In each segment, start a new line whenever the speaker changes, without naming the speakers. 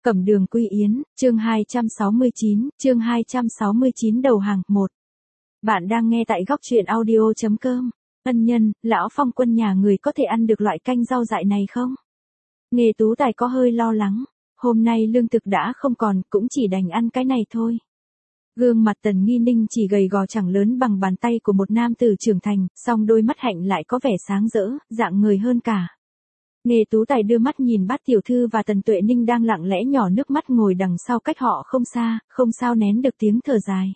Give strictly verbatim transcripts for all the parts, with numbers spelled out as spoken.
Cẩm Đường Quy Yến, chương hai trăm sáu mươi chín, chương hai trăm sáu mươi chín đầu hàng, một. Bạn đang nghe tại góc truyện audio chấm com. Ân nhân, lão Phong Quân nhà người có thể ăn được loại canh rau dại này không? Nghề Tú Tài có hơi lo lắng, hôm nay lương thực đã không còn, cũng chỉ đành ăn cái này thôi. Gương mặt Tần Nghi Ninh chỉ gầy gò chẳng lớn bằng bàn tay của một nam tử trưởng thành, song đôi mắt hạnh lại có vẻ sáng rỡ, dạng người hơn cả. Nghề Tú Tài đưa mắt nhìn Bát tiểu thư và Tần Tuệ Ninh đang lặng lẽ nhỏ nước mắt ngồi đằng sau cách họ không xa, không sao nén được tiếng thở dài.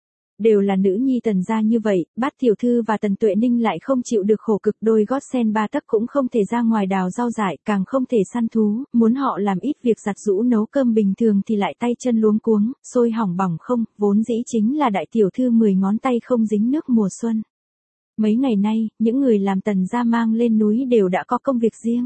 Đều là nữ nhi Tần gia như vậy, Bát tiểu thư và Tần Tuệ Ninh lại không chịu được khổ cực, đôi gót sen ba tấc cũng không thể ra ngoài đào rau dại, càng không thể săn thú, muốn họ làm ít việc giặt giũ nấu cơm bình thường thì lại tay chân luống cuống, sôi hỏng bỏng không, vốn dĩ chính là đại tiểu thư mười ngón tay không dính nước mùa xuân. Mấy ngày nay, những người làm Tần gia mang lên núi đều đã có công việc riêng.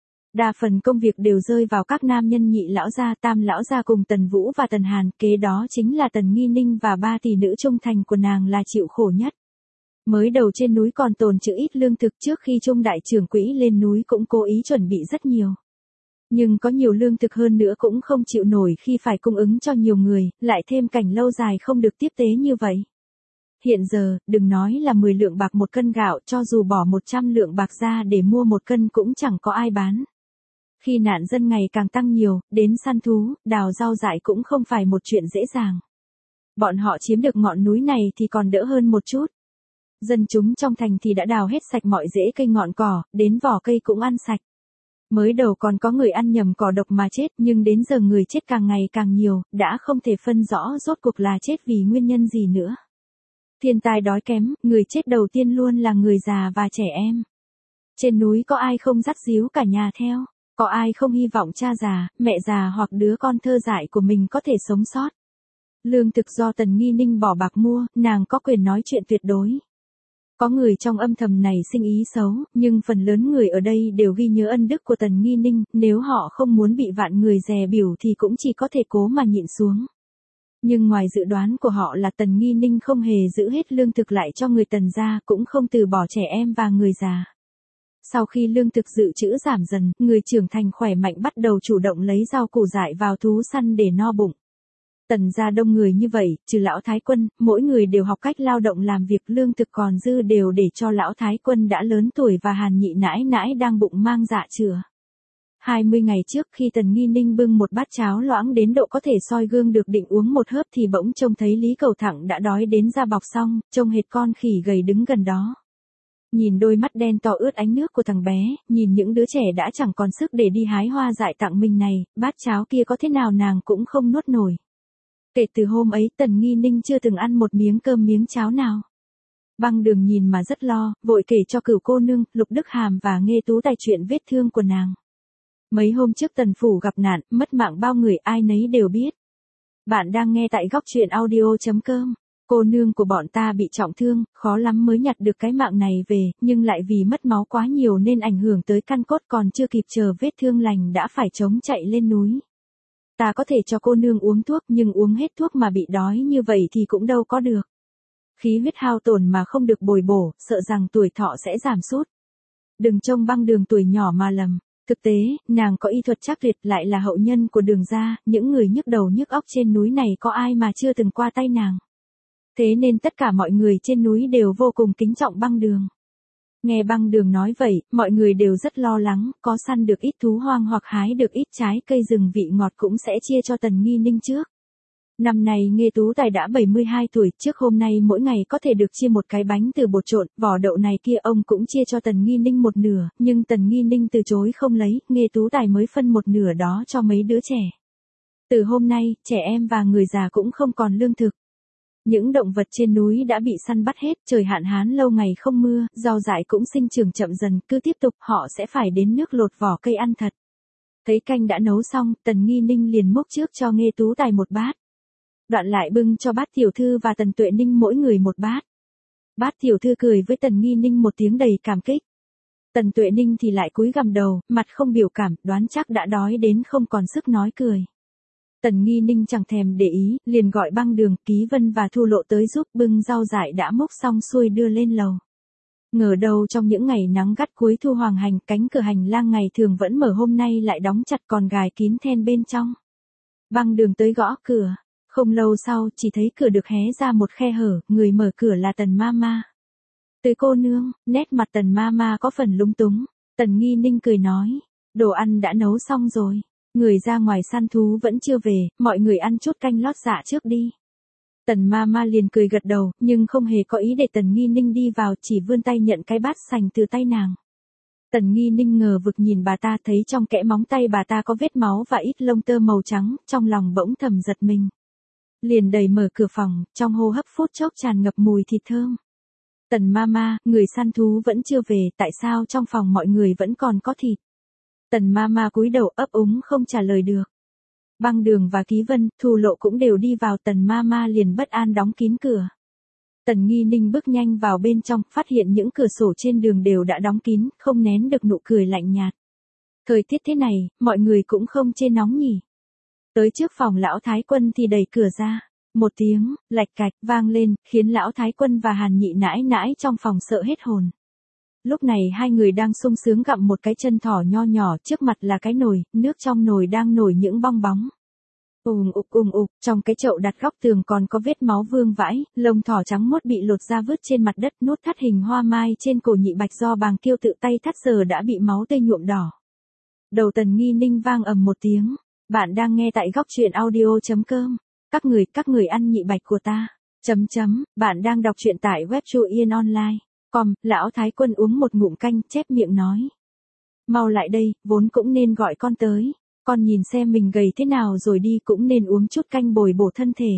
Đa phần công việc đều rơi vào các nam nhân Nhị lão gia, Tam lão gia cùng Tần Vũ và Tần Hàn, kế đó chính là Tần Nghi Ninh và ba tỷ nữ trung thành của nàng là chịu khổ nhất. Mới đầu trên núi còn tồn trữ ít lương thực, trước khi Trung đại trưởng quỹ lên núi cũng cố ý chuẩn bị rất nhiều. Nhưng có nhiều lương thực hơn nữa cũng không chịu nổi khi phải cung ứng cho nhiều người, lại thêm cảnh lâu dài không được tiếp tế như vậy. Hiện giờ, đừng nói là mười lượng bạc một cân gạo, cho dù bỏ một trăm lượng bạc ra để mua một cân cũng chẳng có ai bán. Khi nạn dân ngày càng tăng nhiều, đến săn thú, đào rau dại cũng không phải một chuyện dễ dàng. Bọn họ chiếm được ngọn núi này thì còn đỡ hơn một chút. Dân chúng trong thành thì đã đào hết sạch mọi rễ cây ngọn cỏ, đến vỏ cây cũng ăn sạch. Mới đầu còn có người ăn nhầm cỏ độc mà chết, nhưng đến giờ người chết càng ngày càng nhiều, đã không thể phân rõ rốt cuộc là chết vì nguyên nhân gì nữa. Thiên tai đói kém, người chết đầu tiên luôn là người già và trẻ em. Trên núi có ai không dắt díu cả nhà theo? Có ai không hy vọng cha già, mẹ già hoặc đứa con thơ dại của mình có thể sống sót? Lương thực do Tần Nghi Ninh bỏ bạc mua, nàng có quyền nói chuyện tuyệt đối. Có người trong âm thầm này sinh ý xấu, nhưng phần lớn người ở đây đều ghi nhớ ân đức của Tần Nghi Ninh, nếu họ không muốn bị vạn người dè bỉu thì cũng chỉ có thể cố mà nhịn xuống. Nhưng ngoài dự đoán của họ là Tần Nghi Ninh không hề giữ hết lương thực lại cho người Tần gia, cũng không từ bỏ trẻ em và người già. Sau khi lương thực dự trữ giảm dần, người trưởng thành khỏe mạnh bắt đầu chủ động lấy rau củ dại vào thú săn để no bụng. Tần gia đông người như vậy, trừ lão Thái Quân, mỗi người đều học cách lao động làm việc, lương thực còn dư đều để cho lão Thái Quân đã lớn tuổi và Hàn nhị nãi nãi đang bụng mang dạ chửa. hai mươi ngày trước khi Tần Nghi Ninh bưng một bát cháo loãng đến độ có thể soi gương được định uống một hớp thì bỗng trông thấy Lý Cầu Thẳng đã đói đến da bọc xong, trông hệt con khỉ gầy đứng gần đó. Nhìn đôi mắt đen to ướt ánh nước của thằng bé, nhìn những đứa trẻ đã chẳng còn sức để đi hái hoa dại tặng mình này, bát cháo kia có thế nào nàng cũng không nuốt nổi. Kể từ hôm ấy Tần Nghi Ninh chưa từng ăn một miếng cơm miếng cháo nào. Băng Đường nhìn mà rất lo, vội kể cho Cửu cô nương, Lục Đức Hàm và Nghê Tú Tài chuyện vết thương của nàng. Mấy hôm trước Tần phủ gặp nạn, mất mạng bao người ai nấy đều biết. Bạn đang nghe tại góc truyện audio chấm com. Cô nương của bọn ta bị trọng thương, khó lắm mới nhặt được cái mạng này về, nhưng lại vì mất máu quá nhiều nên ảnh hưởng tới căn cốt, còn chưa kịp chờ vết thương lành đã phải chống chạy lên núi. Ta có thể cho cô nương uống thuốc, nhưng uống hết thuốc mà bị đói như vậy thì cũng đâu có được. Khí huyết hao tổn mà không được bồi bổ, sợ rằng tuổi thọ sẽ giảm sút. Đừng trông Băng Đường tuổi nhỏ mà lầm. Thực tế, nàng có y thuật chắc tuyệt, lại là hậu nhân của Đường gia, những người nhức đầu nhức óc trên núi này có ai mà chưa từng qua tay nàng. Thế nên tất cả mọi người trên núi đều vô cùng kính trọng Băng Đường. Nghe Băng Đường nói vậy, mọi người đều rất lo lắng, có săn được ít thú hoang hoặc hái được ít trái cây rừng vị ngọt cũng sẽ chia cho Tần Nghi Ninh trước. Năm nay Nghê Tú Tài đã bảy mươi hai tuổi, trước hôm nay mỗi ngày có thể được chia một cái bánh từ bột trộn, vỏ đậu này kia ông cũng chia cho Tần Nghi Ninh một nửa, nhưng Tần Nghi Ninh từ chối không lấy, Nghê Tú Tài mới phân một nửa đó cho mấy đứa trẻ. Từ hôm nay, trẻ em và người già cũng không còn lương thực. Những động vật trên núi đã bị săn bắt hết, trời hạn hán lâu ngày không mưa, rau dại cũng sinh trưởng chậm dần, cứ tiếp tục họ sẽ phải đến nước lột vỏ cây ăn thật. Thấy canh đã nấu xong, Tần Nghi Ninh liền múc trước cho Nghê Tú Tài một bát. Đoạn lại bưng cho Bát tiểu thư và Tần Tuệ Ninh mỗi người một bát. Bát tiểu thư cười với Tần Nghi Ninh một tiếng đầy cảm kích. Tần Tuệ Ninh thì lại cúi gằm đầu, mặt không biểu cảm, đoán chắc đã đói đến không còn sức nói cười. Tần Nghi Ninh chẳng thèm để ý, liền gọi Băng Đường, Ký Vân và Thu Lộ tới giúp bưng rau dại đã múc xong xuôi đưa lên lầu. Ngờ đâu trong những ngày nắng gắt cuối thu hoàng hành, cánh cửa hành lang ngày thường vẫn mở hôm nay lại đóng chặt còn gài kín then bên trong. Băng Đường tới gõ cửa. Không lâu sau chỉ thấy cửa được hé ra một khe hở, người mở cửa là Tần Mama. Tới cô nương, nét mặt Tần Mama có phần lúng túng. Tần Nghi Ninh cười nói, đồ ăn đã nấu xong rồi. Người ra ngoài săn thú vẫn chưa về, mọi người ăn chút canh lót dạ trước đi. Tần Mama liền cười gật đầu, nhưng không hề có ý để Tần Nghi Ninh đi vào, chỉ vươn tay nhận cái bát sành từ tay nàng. Tần Nghi Ninh ngờ vực nhìn bà ta, thấy trong kẽ móng tay bà ta có vết máu và ít lông tơ màu trắng, trong lòng bỗng thầm giật mình. Liền đẩy mở cửa phòng, trong hô hấp phút chốc tràn ngập mùi thịt thơm. Tần Mama, người săn thú vẫn chưa về, tại sao trong phòng mọi người vẫn còn có thịt? Tần Mama cúi đầu ấp úng không trả lời được. Băng Đường và Ký Vân, Thu Lộ cũng đều đi vào, Tần Mama liền bất an đóng kín cửa. Tần Nghi Ninh bước nhanh vào bên trong, phát hiện những cửa sổ trên đường đều đã đóng kín, không nén được nụ cười lạnh nhạt. Thời tiết thế này, mọi người cũng không chê nóng nhỉ. Tới trước phòng lão Thái Quân thì đẩy cửa ra. Một tiếng, lạch cạch, vang lên, khiến lão Thái Quân và Hàn Nhị nãi nãi trong phòng sợ hết hồn. Lúc này hai người đang sung sướng gặm một cái chân thỏ nho nhỏ, trước mặt là cái nồi, nước trong nồi đang nổi những bong bóng. Ùng ục ùng ục, trong cái chậu đặt góc tường còn có vết máu vương vãi, lông thỏ trắng muốt bị lột ra vứt trên mặt đất, nút thắt hình hoa mai trên cổ Nhị Bạch do Bàng Kiêu tự tay thắt giờ đã bị máu tươi nhuộm đỏ. Đầu Tần Nghi Ninh vang ầm một tiếng, bạn đang nghe tại góc truyện audio.com. Các người, các người ăn Nhị Bạch của ta. Chấm chấm, bạn đang đọc truyện tại web Chu Yên Online. Com, lão Thái Quân uống một ngụm canh, chép miệng nói. Mau lại đây, vốn cũng nên gọi con tới. Con nhìn xem mình gầy thế nào rồi đi, cũng nên uống chút canh bồi bổ thân thể.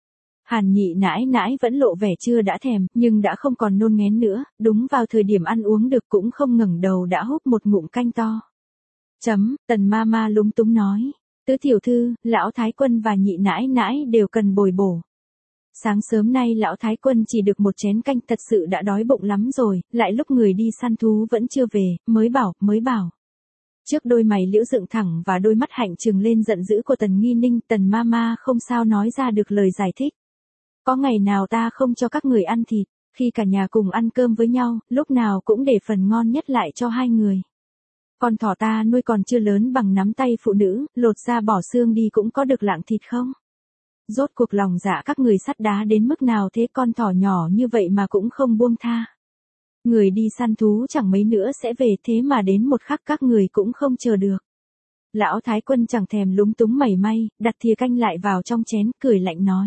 Hàn Nhị nãi nãi vẫn lộ vẻ chưa đã thèm, nhưng đã không còn nôn ngén nữa, đúng vào thời điểm ăn uống được cũng không ngẩng đầu đã húp một ngụm canh to. Chấm, Tần Mama lúng túng nói. Tứ tiểu thư, lão Thái Quân và Nhị nãi nãi đều cần bồi bổ. Sáng sớm nay lão Thái Quân chỉ được một chén canh, thật sự đã đói bụng lắm rồi, lại lúc người đi săn thú vẫn chưa về, mới bảo, mới bảo. Trước đôi mày liễu dựng thẳng và đôi mắt hạnh trừng lên giận dữ của Tần Nghi Ninh, Tần Mama không sao nói ra được lời giải thích. Có ngày nào ta không cho các người ăn thịt, khi cả nhà cùng ăn cơm với nhau, lúc nào cũng để phần ngon nhất lại cho hai người. Con thỏ ta nuôi còn chưa lớn bằng nắm tay phụ nữ, lột ra bỏ xương đi cũng có được lạng thịt không? Rốt cuộc lòng dạ các người sắt đá đến mức nào thế, con thỏ nhỏ như vậy mà cũng không buông tha. Người đi săn thú chẳng mấy nữa sẽ về, thế mà đến một khắc các người cũng không chờ được. Lão Thái Quân chẳng thèm lúng túng mảy may, đặt thìa canh lại vào trong chén, cười lạnh nói.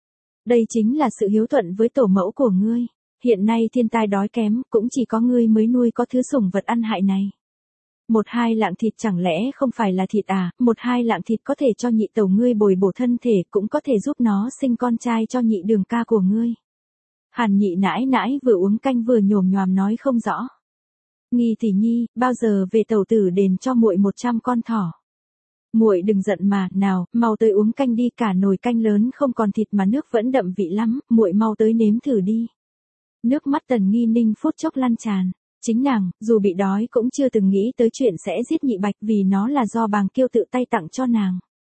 Đây chính là sự hiếu thuận với tổ mẫu của ngươi. Hiện nay thiên tai đói kém, cũng chỉ có ngươi mới nuôi có thứ sủng vật ăn hại này. Một hai lạng thịt chẳng lẽ không phải là thịt à, một hai lạng thịt có thể cho nhị tẩu ngươi bồi bổ thân thể, cũng có thể giúp nó sinh con trai cho nhị đường ca của ngươi. Hàn Nhị nãi nãi vừa uống canh vừa nhồm nhoàm nói không rõ. Nghi tỷ nhi, bao giờ về tẩu tử đền cho muội một trăm con thỏ. Muội đừng giận mà, nào, mau tới uống canh đi, cả nồi canh lớn không còn thịt mà nước vẫn đậm vị lắm, muội mau tới nếm thử đi. Nước mắt Tần Nghi Ninh phút chốc lăn tràn. Chính nàng, dù bị đói cũng chưa từng nghĩ tới chuyện sẽ giết Nhị Bạch, vì nó là do Bàng Kiêu tự tay tặng cho nàng.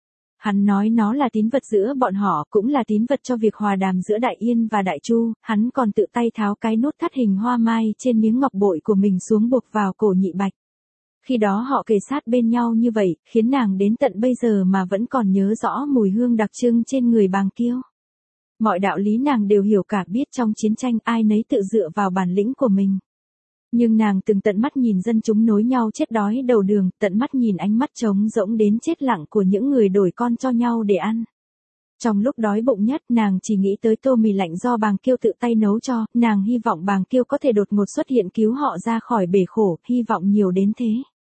Hắn nói nó là tín vật giữa bọn họ, cũng là tín vật cho việc hòa đàm giữa Đại Yên và Đại Chu, hắn còn tự tay tháo cái nút thắt hình hoa mai trên miếng ngọc bội của mình xuống buộc vào cổ Nhị Bạch. Khi đó họ kề sát bên nhau như vậy, khiến nàng đến tận bây giờ mà vẫn còn nhớ rõ mùi hương đặc trưng trên người Bàng Kiêu. Mọi đạo lý nàng đều hiểu cả, biết trong chiến tranh ai nấy tự dựa vào bản lĩnh của mình. Nhưng nàng từng tận mắt nhìn dân chúng nối nhau chết đói đầu đường, tận mắt nhìn ánh mắt trống rỗng đến chết lặng của những người đổi con cho nhau để ăn. Trong lúc đói bụng nhất, nàng chỉ nghĩ tới tô mì lạnh do Bàng Kiêu tự tay nấu cho, nàng hy vọng Bàng Kiêu có thể đột ngột xuất hiện cứu họ ra khỏi bể khổ, hy vọng nhiều đến thế.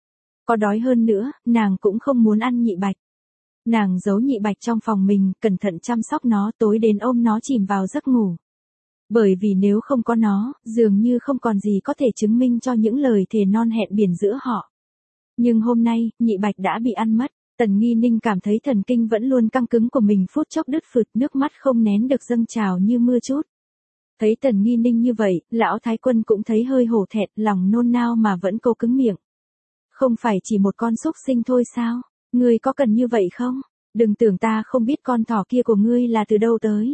Có đói hơn nữa, nàng cũng không muốn ăn Nhị Bạch. Nàng giấu Nhị Bạch trong phòng mình, cẩn thận chăm sóc nó, tối đến ôm nó chìm vào giấc ngủ. Bởi vì nếu không có nó, dường như không còn gì có thể chứng minh cho những lời thề non hẹn biển giữa họ. Nhưng hôm nay, Nhị Bạch đã bị ăn mất, Tần Nghi Ninh cảm thấy thần kinh vẫn luôn căng cứng của mình phút chốc đứt phụt, nước mắt không nén được dâng trào như mưa trút. Thấy Tần Nghi Ninh như vậy, lão Thái Quân cũng thấy hơi hổ thẹn, lòng nôn nao mà vẫn cố cứng miệng. Không phải chỉ một con súc sinh thôi sao? Ngươi có cần như vậy không? Đừng tưởng ta không biết con thỏ kia của ngươi là từ đâu tới.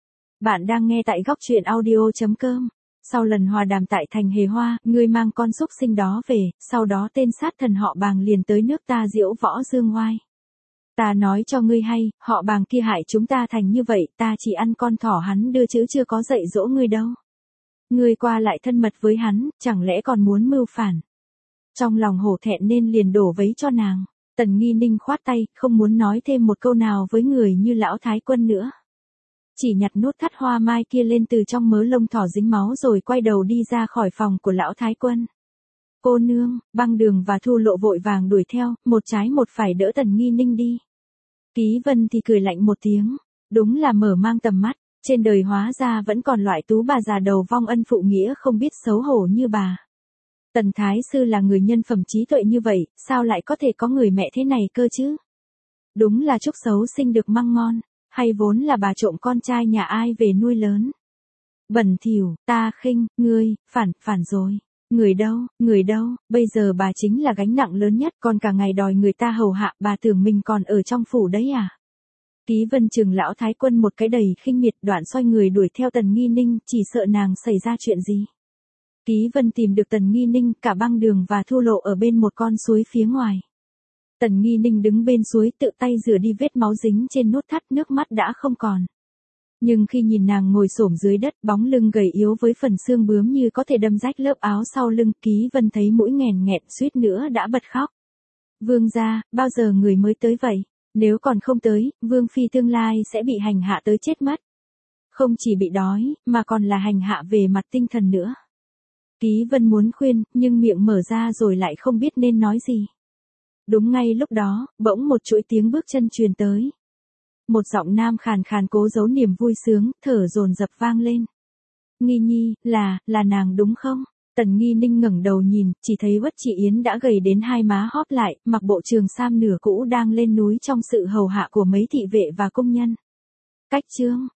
Bạn đang nghe tại góc truyện audio.com. Sau lần hòa đàm tại thành Hề Hoa, ngươi mang con súc sinh đó về, sau đó tên sát thần họ Bàng liền tới nước ta diễu võ dương oai. Ta nói cho ngươi hay, họ Bàng kia hại chúng ta thành như vậy, ta chỉ ăn con thỏ hắn đưa chứ chưa có dạy dỗ ngươi đâu. Ngươi qua lại thân mật với hắn, chẳng lẽ còn muốn mưu phản. Trong lòng hổ thẹn nên liền đổ vấy cho nàng. Tần Nghi Ninh khoát tay, không muốn nói thêm một câu nào với người như lão thái quân nữa. Chỉ nhặt nốt thắt hoa mai kia lên từ trong mớ lông thỏ dính máu rồi quay đầu đi ra khỏi phòng của lão thái quân. Cô nương, Băng Đường và Thu Lộ vội vàng đuổi theo, một trái một phải đỡ Tần Nghi Ninh đi. Ký Vân thì cười lạnh một tiếng, đúng là mở mang tầm mắt, trên đời hóa ra vẫn còn loại tú bà già đầu vong ân phụ nghĩa không biết xấu hổ như bà. Tần Thái Sư là người nhân phẩm trí tuệ như vậy, sao lại có thể có người mẹ thế này cơ chứ? Đúng là chúc xấu sinh được măng ngon, hay vốn là bà trộm con trai nhà ai về nuôi lớn. Bẩn thỉu, ta khinh, ngươi, phản, phản rồi. Người đâu, người đâu, bây giờ bà chính là gánh nặng lớn nhất, còn cả ngày đòi người ta hầu hạ, bà tưởng mình còn ở trong phủ đấy à? Ký Vân chừng lão thái quân một cái đầy khinh miệt, đoạn xoay người đuổi theo Tần Nghi Ninh, chỉ sợ nàng xảy ra chuyện gì. Ký Vân tìm được Tần Nghi Ninh, cả Băng Đường và Thu Lộ ở bên một con suối phía ngoài. Tần Nghi Ninh đứng bên suối tự tay rửa đi vết máu dính trên nút thắt, nước mắt đã không còn. Nhưng khi nhìn nàng ngồi xổm dưới đất, bóng lưng gầy yếu với phần xương bướm như có thể đâm rách lớp áo sau lưng, Ký Vân thấy mũi nghèn nghẹt suýt nữa đã bật khóc. Vương gia, bao giờ người mới tới vậy? Nếu còn không tới, Vương Phi tương lai sẽ bị hành hạ tới chết mất. Không chỉ bị đói, mà còn là hành hạ về mặt tinh thần nữa. Ký Vân muốn khuyên, nhưng miệng mở ra rồi lại không biết nên nói gì. Đúng ngay lúc đó, bỗng một chuỗi tiếng bước chân truyền tới. Một giọng nam khàn khàn cố giấu niềm vui sướng, thở dồn dập vang lên. Nghi Nhi, là, là nàng đúng không? Tần Nghi Ninh ngẩng đầu nhìn, chỉ thấy Uất Chị Yến đã gầy đến hai má hóp lại, mặc bộ trường sam nửa cũ đang lên núi trong sự hầu hạ của mấy thị vệ và công nhân. Cách chương